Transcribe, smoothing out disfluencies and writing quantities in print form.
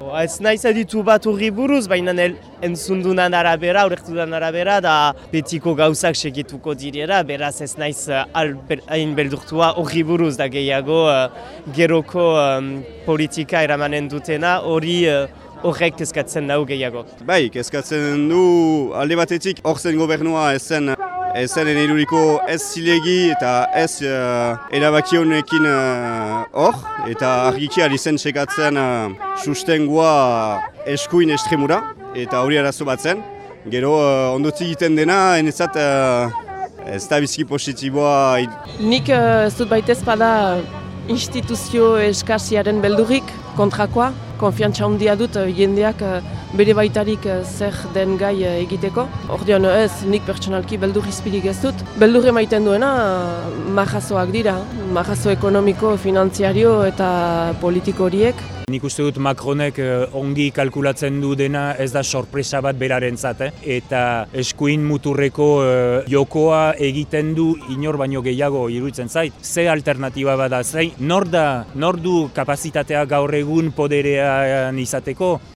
Ez naiz aditu bat horri buruz, baina entzundunan arabera, urektudan arabera, da betiko gauzak segituko direra, beraz ez naiz hain beldurtua horri buruz, da gehiago geroko politika eramanen dutena horrek kezkatzen nau gehiago. Bai, kezkatzen du alde batetik hor zen gobernua ez zen eruriko ez zilegi eta ez erabakionekin hor, eta argiki ari zen sekatzen sustengua eskuin estremura, eta hori arazo bat zen. Gero ondotik egiten dena, enezat ez da bizki positiboa. Nik ez dut baitez bada instituzio eskasiaren beldurrik kontrakoa. Konfiantza handia dut jendeak bere baitarik zer den gai egiteko. Ordean ez, nik pertsonalki beldur izpirik ez dut. Beldur emaiten duena majazoak dira, majazo ekonomiko, finantziario eta politiko horiek. Nik uste dut Macronek ongi kalkulatzen du dena ez da sorpresa bat berarentzat, eta eskuin muturreko jokoa egiten du inor baino gehiago iruditzen zait. Ze alternatiba bada, nor du kapazitatea gaur egun poderean izateko?